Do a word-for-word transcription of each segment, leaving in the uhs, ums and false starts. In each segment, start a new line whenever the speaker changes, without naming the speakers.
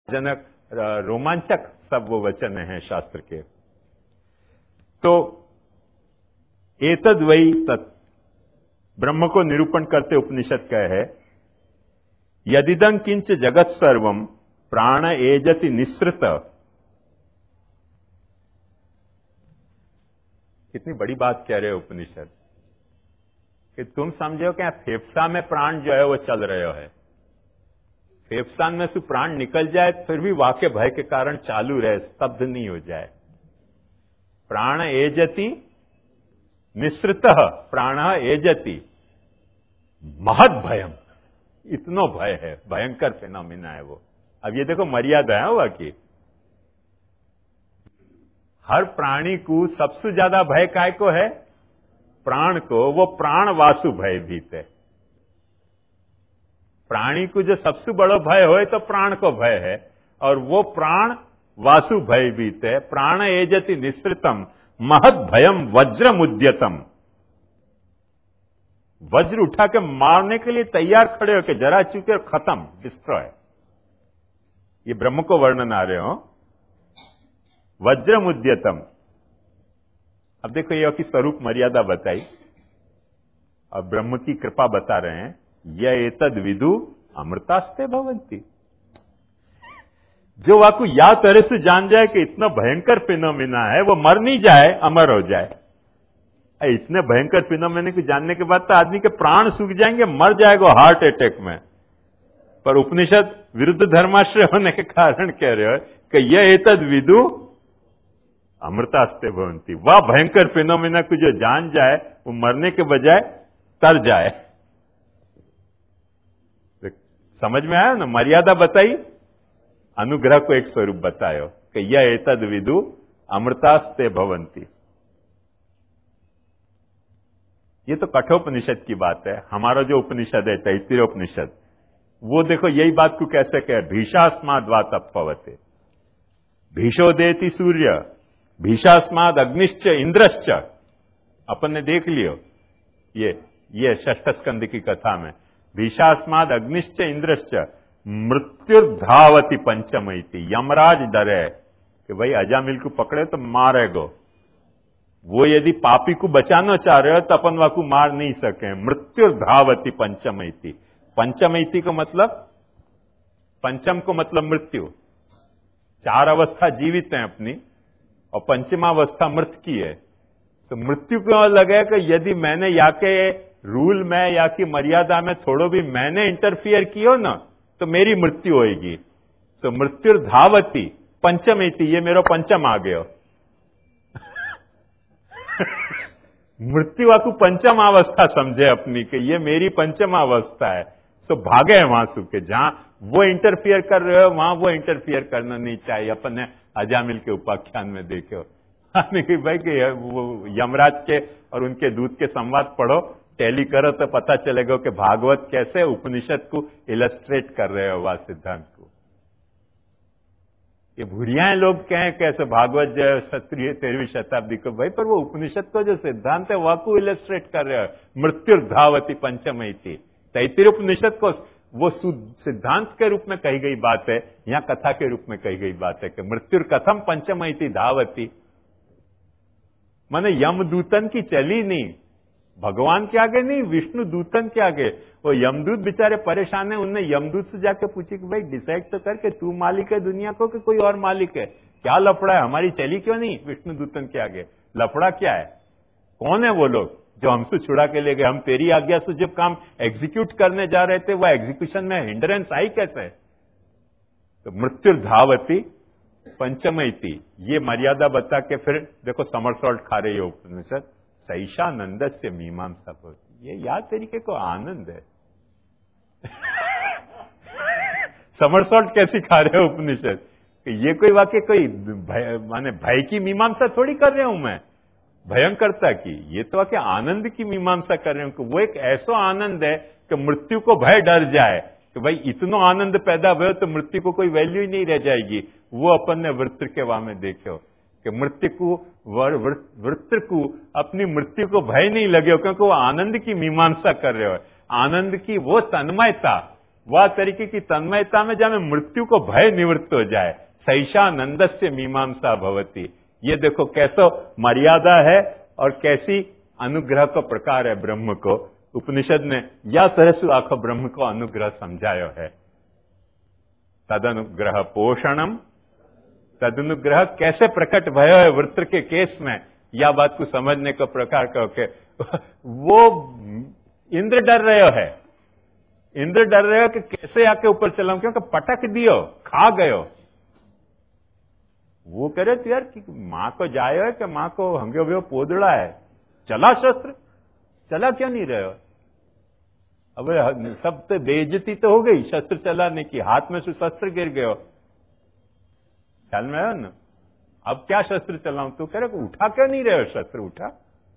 जनक रोमांचक सब वो वचन हैं शास्त्र के। तो एतद वही तत्, ब्रह्म को निरूपण करते उपनिषद कह है, यदिदं किंच जगत सर्वम प्राण एजति निसृत। कितनी बड़ी बात कह रहे हो उपनिषद कि तुम समझो कि फेफसा में प्राण जो है वो चल रहे है, फेफसा में से प्राण निकल जाए फिर भी वाक्य भय के कारण चालू रहे, स्तब्ध नहीं हो जाए। प्राण एजति निसृत, प्राण एजति, महद भयम, इतनो भय है, भयंकर फिनोमिना है वो। अब ये देखो मर्यादा है हुआ कि हर प्राणी को सबसे ज्यादा भय काय को है? प्राण को। वो प्राण वासु भयभीत है। प्राणी को जो सबसे बड़ो भय हो तो प्राण को भय है, और वो प्राण वासु भयभीत है। प्राण एजति निसृतम महद भयम वज्रम उद्यतम, वज्र उठा के मारने के लिए तैयार खड़े हो के जरा चुके और खत्म, डिस्ट्रॉय। ये ब्रह्म को वर्णन आ रहे हो, वज्रम उद्यतम। अब देखो ये की स्वरूप मर्यादा बताई और ब्रह्म की कृपा बता रहे हैं, यह एतद विदु अमृतास्ते भवंती। जो वाकु या तरह से जान जाए कि इतना भयंकर फिनोमिना है, वो मर नहीं जाए, अमर हो जाए। इतने भयंकर फिनोमिना को जानने के बाद तो आदमी के प्राण सूख जाएंगे, मर जाएगा हार्ट अटैक में। पर उपनिषद विरुद्ध धर्माश्रय होने के कारण कह रहे हो कि यह एतद विदु अमृतास्ते भवंती। वह भयंकर फिनोमिना को जो जान जाए वो मरने के बजाय तर जाए। समझ में आया ना? मर्यादा बताई, अनुग्रह को एक स्वरूप बतायो कि यह एतद विदु अमृतास्ते भवंती। ये तो कठोपनिषद की बात है। हमारा जो उपनिषद है तैत्तिरीय उपनिषद, वो देखो यही बात को कैसे कहे, भीषास्माद वा तपवते, भीषो देति सूर्य, भीषास्माद अग्निश्च इंद्रश्च। अपन ने देख लियो ये ये षष्ठ स्कंद की कथा में, भीषास्माद अग्निश्च इंद्रश्च मृत्युर्धावती पंचमयती। यमराज डरे कि भाई अजामिल को पकड़े तो मारेगो। वो यदि पापी को बचाना चाह रहे हो तो अपन वाकू मार नहीं सके। मृत्युर्धावती पंचमयती। पंचमयती को मतलब, पंचम को मतलब मृत्यु। चार अवस्था जीवित है अपनी और पंचमावस्था मृत की है। तो मृत्यु को लगे कि यदि मैंने या के रूल में या की मर्यादा में थोड़ो भी मैंने इंटरफियर कियो ना तो मेरी मृत्यु होगी। तो मृत्युर्धावती पंचमेति, ये मेरा पंचम आ गयो। मृत्यु आपको पंचम अवस्था समझे अपनी कि ये मेरी पंचम अवस्था है। तो भागे वहां सुके, जहां वो इंटरफियर कर रहे हो वहां वो इंटरफियर करना नहीं चाहिए। अपन ने अजामिल के उपाख्यान में देखे कि भाई कि वो यमराज के और उनके दूत के संवाद पढ़ो, टैली करो तो पता चलेगा कि भागवत कैसे उपनिषद को इलस्ट्रेट कर रहे हो वह सिद्धांत को। ये भूरियाएं लोग कहें कैसे भागवत जो सत्रहवीं तेरहवीं शताब्दी को, भाई पर वो उपनिषद को जो सिद्धांत है वह को इलस्ट्रेट कर रहे हो। मृत्युर्धावती पंचमयती, तैत्तिरीय उपनिषद को वो सिद्धांत के रूप में कही गई बात है, यहां कथा के रूप में कही गई बात है कि मृत्यु कथम पंचमयती धावती। माने यमदूतन की चली नहीं, भगवान के आगे नहीं, विष्णु दूतन के आगे। वो यमदूत बेचारे परेशान है, उनने यमदूत से जाके पूछी कि भाई डिसाइड तो कर के तू मालिक है दुनिया को कि कोई और मालिक है, क्या लफड़ा है, हमारी चली क्यों नहीं विष्णु दूतन के आगे, लफड़ा क्या है, कौन है वो लोग जो हमसे छुड़ा के ले गए, हम तेरी आज्ञा से जब काम एग्जीक्यूट करने जा रहे थे वह एग्जीक्यूशन में हिंड्रेंस आई कैसे। तो मृत्युर्धावती पंचमयती, ये मर्यादा बता के फिर देखो समरसॉल्ट खा रही है उपनिषद, सैषानंद से मीमांसा होती। ये याद तरीके को आनंद है। समरसॉल्ट कैसी खा रहे हो उपनिषद, ये कोई वाक्य कोई भय, माने भय की मीमांसा थोड़ी कर रहा हूं मैं, भयंकरता की, ये तो वाक्य आनंद की मीमांसा कर रहे हूं। वो एक ऐसा आनंद है कि मृत्यु को भय डर जाए कि भाई इतना आनंद पैदा हुआ तो मृत्यु को कोई वैल्यू ही नहीं रह जाएगी। वो अपन ने वृत्र के वहां में देखो कि मृत्यु को, वृत्र को अपनी मृत्यु को भय नहीं लगे क्योंकि वो आनंद की मीमांसा कर रहे हो। आनंद की वो तन्मयता वह तरीके की तन्मयता में जहाँ मृत्यु को भय निवृत्त हो जाए। सैषानंदस्य मीमांसा भवती। ये देखो कैसो मर्यादा है और कैसी अनुग्रह का प्रकार है ब्रह्म को। उपनिषद ने या तरह से आखो ब्रह्म को अनुग्रह समझायो है। तदनुग्रह पोषणम, तदनुग्रह कैसे प्रकट भयो है वृत्र के केस में, या बात को समझने का प्रकार कहो के वो इंद्र डर रहे है, इंद्र डर रहे हो कि कैसे आके ऊपर चलाऊं, क्योंकि पटक दियो, खा गयो। वो कह रहे थे यार कि मां को जायो है कि मां को हंगे हुए पोदड़ा है, चला शस्त्र, चला क्यों नहीं रहे हो? अब सब तो बेइज्जती तो हो गई शस्त्र चलाने की, हाथ में से शस्त्र गिर गयो, ख्याल में आयो ना। अब क्या शस्त्र चलाऊं? तू कह रहे उठा क्यों नहीं रहे हो शस्त्र? उठा।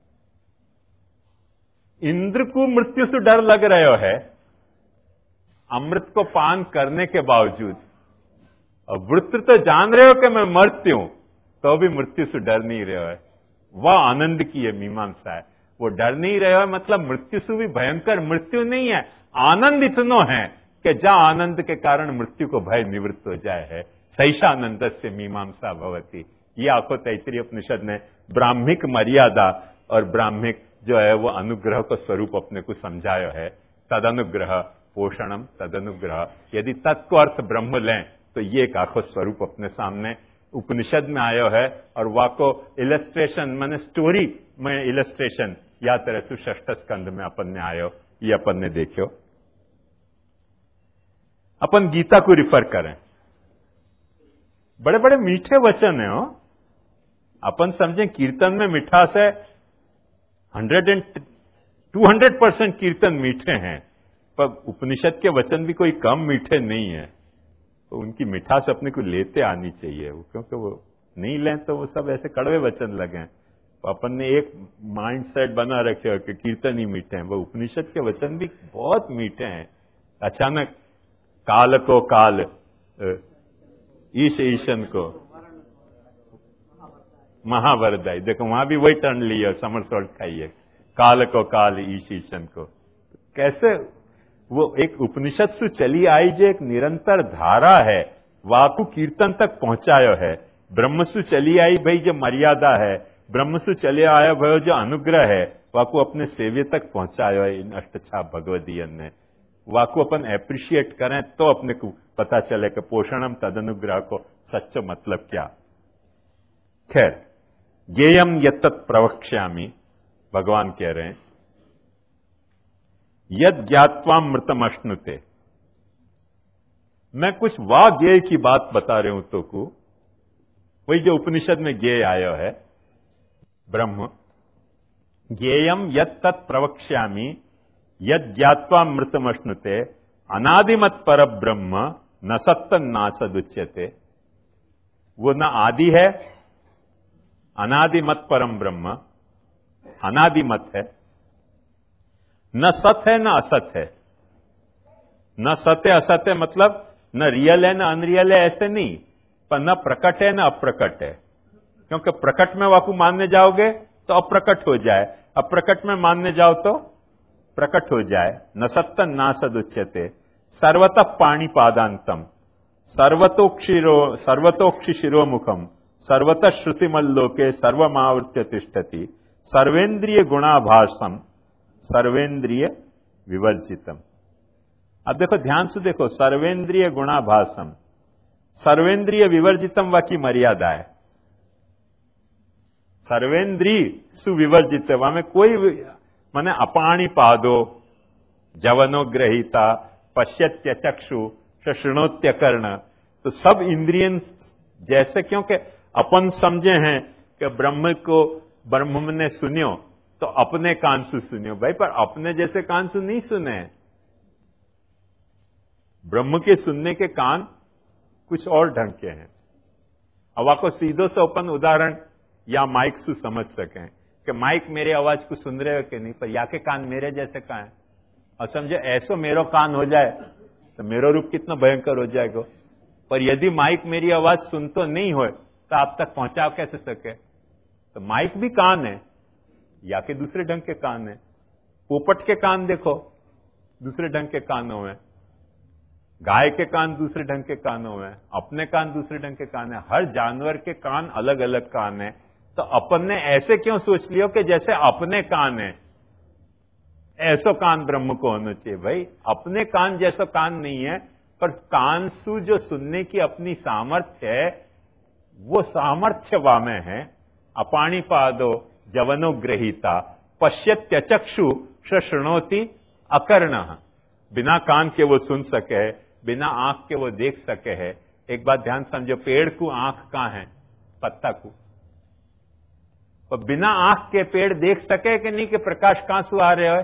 इंद्र को मृत्यु से डर लग रहे है अमृत को पान करने के बावजूद, और वृत्र तो जान रहे हो कि मैं मृत्यु हूं, तो भी मृत्यु से डर नहीं रहे हो। वह आनंद की है मीमांसा है। वो डर नहीं रहे हो मतलब मृत्यु से भी भयंकर मृत्यु नहीं है, आनंद इतनो है कि जहां आनंद के कारण मृत्यु को भय निवृत्त हो जाए है। सैषानंद से मीमांसा भवती। ये आखो तैत्तिरीय उपनिषद ने ब्राह्मिक मर्यादा और ब्राह्मिक जो है वो अनुग्रह का स्वरूप अपने को समझायो है। तदनुग्रह पोषणम, तदनुग्रह, यदि तत्व अर्थ ब्रह्म लें तो ये एक आखो स्वरूप अपने सामने उपनिषद में आयो है। और वाको इलस्ट्रेशन माने स्टोरी में इलस्ट्रेशन या तरह से षष्ठ स्कंध में अपन ने आयो, ये अपन ने देखो। अपन गीता को रिफर करें, बड़े बड़े मीठे वचन है हो। अपन समझें कीर्तन में मिठास है, hundred and two hundred percent कीर्तन मीठे हैं, पर उपनिषद के वचन भी कोई कम मीठे नहीं है। तो उनकी मिठास अपने को लेते आनी चाहिए, क्योंकि वो नहीं लें तो वो सब ऐसे कड़वे वचन लगे। तो अपन ने एक माइंड सेट बना रखे हो कि कीर्तन ही मीठे हैं, वो उपनिषद के वचन भी बहुत मीठे हैं। अचानक काल को काल, ईश ईशन को महावरदाई, देखो वहां भी वही टर्न लिया, समर सॉल्ट खाइए, काल को काल ईश ईशन को। कैसे वो एक उपनिषद से चली आई जो एक निरंतर धारा है, वाकु कीर्तन तक पहुंचायो है। ब्रह्म से चली आई भाई जो मर्यादा है, ब्रह्म से चले आया भयो जो अनुग्रह है, वाकु अपने सेव्य तक पहुंचायो है इन अष्टछाप भगवदीयन ने। वाकु अपन एप्रिशिएट करें तो अपने को पता चले कि पोषणम तदनुग्रह को सच्चो मतलब क्या। खैर, ज्ञेयम यत्तत् प्रवक्ष्यामि, भगवान कह रहे हैं यद ज्ञात्वामृतम अश्नुते। मैं कुछ वा ज्ञेय की बात बता रहे हूं तो को, वही जो उपनिषद में ज्ञेय आया है ब्रह्म। ज्ञेयम यत्तत् प्रवक्ष्यामि यद ज्ञात्वामृतम अश्नुते अनादिमत पर ब्रह्म न सत्तन नासदुच्यते। वो न आदि है, अनादिमत परम ब्रह्म, अनादिमत है, न सत है न असत है। न सत्य असत्य मतलब न रियल है न अनरियल है ऐसे नहीं, पर न प्रकट है न अप्रकट है। क्योंकि प्रकट में वाकु मानने जाओगे तो अप्रकट हो जाए, अप्रकट में मानने जाओ तो प्रकट हो जाए। न सत्तन ना सदुच्यते सर्वतः पाणिपादांतम सर्वतोक्षिरो सर्वतोक्षि शिरोमुखम सर्वतः श्रुतिमल्लोके सर्वमावृत्य तिष्ठति सर्वेन्द्रिय गुणाभासम सर्वेन्द्रिय विवर्जितम। अब देखो ध्यान से देखो, सर्वेन्द्रिय गुणाभासम, सर्वेन्द्रिय विवर्जितम वा की मर्यादा है। सर्वेन्द्रिय सुविवर्जित, वहां में कोई माने अपाणी पादो जवनो ग्रहीता पश्यत्य चक्षु शृणोत्य कर्ण। तो सब इंद्रियन जैसे, क्योंकि अपन समझे हैं कि ब्रह्म को ब्रह्म ने सुनियो तो अपने कान से सुनियो भाई, पर अपने जैसे कान से नहीं सुने। ब्रह्म के सुनने के कान कुछ और ढंग के हैं। अब आपको सीधो से अपन उदाहरण या माइक से समझ सकें कि माइक मेरे आवाज को सुन रहे हो कि नहीं, पर या के कान मेरे जैसे का है। और समझे ऐसो मेरो कान हो जाए तो मेरो रूप कितना भयंकर हो जाएगा। पर यदि माइक मेरी आवाज सुन तो नहीं हो तो आप तक पहुंचा कैसे सके? तो माइक भी कान है, या के दूसरे ढंग के कान है। पोपट के कान देखो दूसरे ढंग के कानों में, गाय के कान दूसरे ढंग के कानों में, अपने कान दूसरे ढंग के कान है, हर जानवर के कान अलग अलग कान है। तो अपन ने ऐसे क्यों सोच लियो कि जैसे अपने कान है ऐसो कान ब्रह्म को होना चाहिए? भाई अपने कान जैसा कान नहीं है, पर कानसु जो सुनने की अपनी सामर्थ्य है वो सामर्थ्य वामे है। अपाणिपादो जवनोग्रहीता पश्यत्यचक्षु शृणोति अकर्ण। बिना कान के वो सुन सके, बिना आंख के वो देख सके है। एक बात ध्यान समझो, पेड़ को आंख कहां है? पत्ता को। तो बिना आंख के पेड़ देख सके कि नहीं कि प्रकाश कहां से आ रहे हो?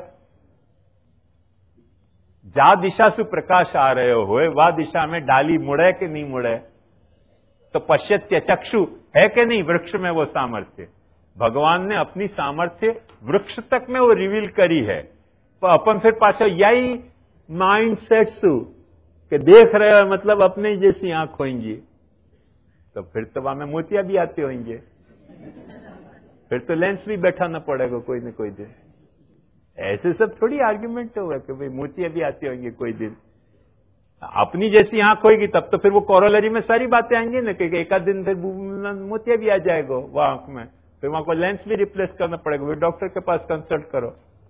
जा दिशा से प्रकाश आ रहे हो वह दिशा में डाली मुड़े कि नहीं मुड़े? तो पश्यत्य चक्षु है कि नहीं वृक्ष में वो सामर्थ्य? भगवान ने अपनी सामर्थ्य वृक्ष तक में वो रिवील करी है। तो अपन फिर पाछा यही माइंड सेट सु कि देख रहे हो मतलब अपने जैसी आंख होंगी, तो फिर तो वहां में मोतिया भी आते होंगे, फिर तो लेंस भी बैठाना पड़ेगा कोई न कोई दिन। ऐसे सब थोड़ी आर्ग्यूमेंट होगा कि भाई मोतिया भी आते होंगे कोई दिन। अपनी जैसी आंख होगी तब तो फिर वो कोरोलरी में सारी बातें आएंगी ना कि एक आध दिन फिर मोतिया भी आ जाएगा वो आंख में, फिर वहां को लेंस भी रिप्लेस करना पड़ेगा, फिर डॉक्टर के पास कंसल्ट करो।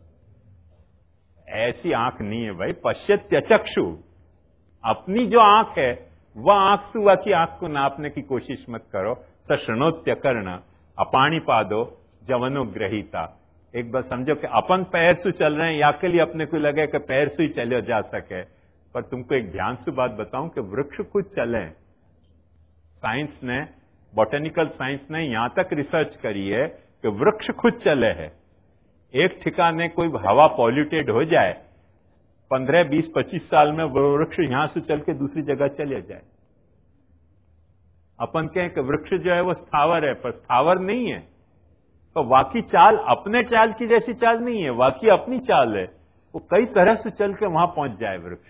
ऐसी आंख नहीं है भाई। पश्यत्य चक्षु, अपनी जो आंख है वह आंख सुआ की आंख को नापने की कोशिश मत करो। सशृणोत्य कर्ण अपाणिपादो जवनोग्रहीता। एक बार समझो कि अपन पैर से चल रहे हैं, या के लिए अपने को लगे कि पैर से ही चले जा सके, पर तुमको एक ध्यान से बात बताऊं कि वृक्ष खुद चले। साइंस ने, बॉटेनिकल साइंस ने यहां तक रिसर्च करी है कि वृक्ष खुद चले है। एक ठिकाने कोई हवा पॉल्यूटेड हो जाए, पंद्रह बीस पच्चीस साल में वो वृक्ष यहां से चल के दूसरी जगह चले जाए। अपन कहें कि वृक्ष जो है वो स्थावर है, पर स्थावर नहीं है। तो वाकी चाल अपने चाल की जैसी चाल नहीं है, वाकी अपनी चाल है, वो कई तरह से चल के वहां पहुंच जाए वृक्ष।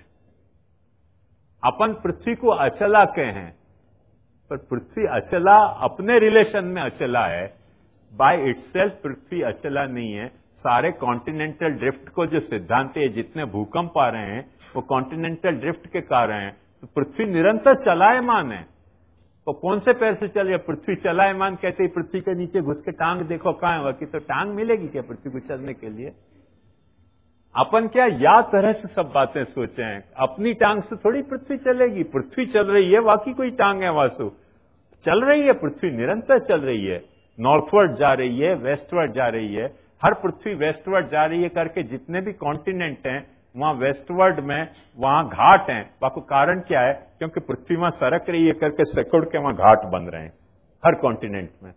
अपन पृथ्वी को अचला कहें, पर पृथ्वी अचला अपने रिलेशन में अचला है। बाय इटसेल्फ पृथ्वी अचला नहीं है। सारे कॉन्टिनेंटल ड्रिफ्ट को जो सिद्धांत है, जितने भूकंप आ रहे हैं वो कॉन्टिनेंटल ड्रिफ्ट के कारण है। तो पृथ्वी निरंतर चलायमान है। तो कौन से पैर से चल रही है? पृथ्वी चलायमान कहते ही पृथ्वी के नीचे घुस के टांग देखो कहां है, कि तो टांग मिलेगी क्या पृथ्वी को चलने के लिए? अपन क्या या तरह से सब बातें सोचे हैं, अपनी टांग से थोड़ी पृथ्वी चलेगी। पृथ्वी चल रही है, बाकी कोई टांग है वासु चल रही है। पृथ्वी निरंतर चल रही है, नॉर्थवर्ड जा रही है, वेस्टवर्ड जा रही है। हर पृथ्वी वेस्टवर्ड जा रही है करके जितने भी कॉन्टिनेंट हैं वहां वेस्टवर्ड में वहां घाट हैं। बाकी कारण क्या है? क्योंकि पृथ्वी वहां सरक रही है करके सैकड़ के वहां घाट बन रहे हैं हर कॉन्टिनेंट में।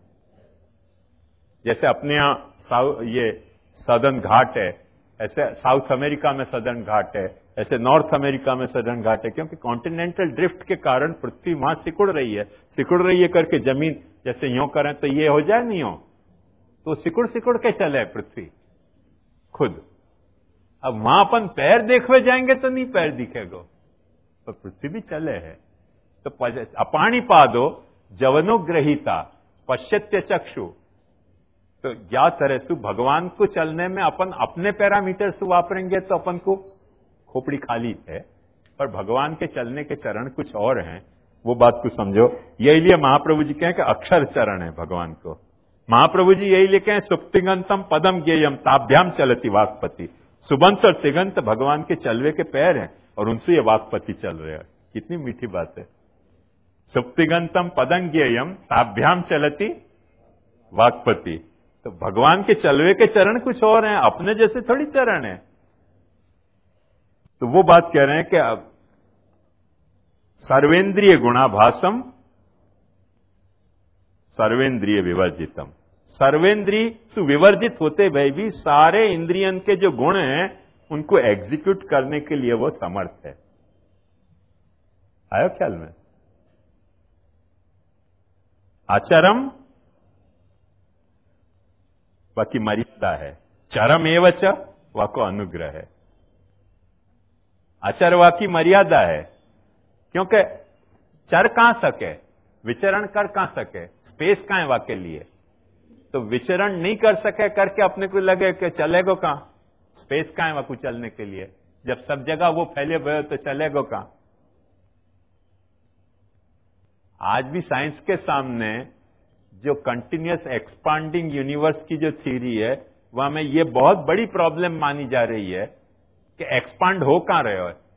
जैसे अपने यहां ये सदर्न घाट है, ऐसे साउथ अमेरिका में सदर्न घाट है, ऐसे नॉर्थ अमेरिका में सदर्न घाट है। क्योंकि कॉन्टिनेंटल ड्रिफ्ट के कारण पृथ्वी वहां सिकुड़ रही है। सिकुड़ रही है करके जमीन जैसे यूं करें तो ये हो जाए, नहीं हो तो सिकुड़ सिकुड़ के चले पृथ्वी खुद। अब वहां अपन पैर देखवे जाएंगे तो नहीं पैर दिखेगा, तो पृथ्वी भी चले है। तो अपाणिपादो जवनोग्रहीता पश्यत्य चक्षु। तो या तरह से भगवान को चलने में अपन अपने पैरामीटर से वापरेंगे तो अपन को खोपड़ी खाली है, पर भगवान के चलने के चरण कुछ और हैं। वो बात को समझो। यही लिए महाप्रभु जी कहें कि अक्षर चरण है भगवान को। महाप्रभु जी यही लिखे हैं सुप्तिगंतम पदम ज्ञेयम ताभ्याम चलती वाक्पति। सुबंत और तिगंत भगवान के चलवे के पैर हैं और उनसे ये वाक्पति चल रहे हैं। कितनी मीठी बात है। सुप्तिगंतम पदम ज्ञेयम ताभ्याम चलती वाक्पति। तो भगवान के चलवे के चरण कुछ और हैं, अपने जैसे थोड़ी चरण है। तो वो बात कह रहे हैं कि अब सर्वेंद्रिय गुणाभासम सर्वेंद्रिय विवर्जितम। सर्वेंद्रिय सुविवर्जित होते भय भी सारे इंद्रियन के जो गुण हैं उनको एग्जीक्यूट करने के लिए वो समर्थ है। आयो ख्याल में? आचरम बाकी मर्यादा है, चरम एवच वाको अनुग्रह है। आचर वाकी मर्यादा है, क्योंकि चर कहां सके, विचरण कर कहां सके, स्पेस कहां है वाके लिए। तो विचरण नहीं कर सके करके अपने को लगे कि चलेगो कहां, स्पेस कहां है वाकू चलने के लिए। जब सब जगह वो फैले हुए तो चलेगो कहां। आज भी साइंस के सामने जो कंटिन्यूअस एक्सपांडिंग यूनिवर्स की जो थ्योरी है वहां में ये बहुत बड़ी प्रॉब्लम मानी जा रही है कि एक्सपांड हो कहां रहे हो,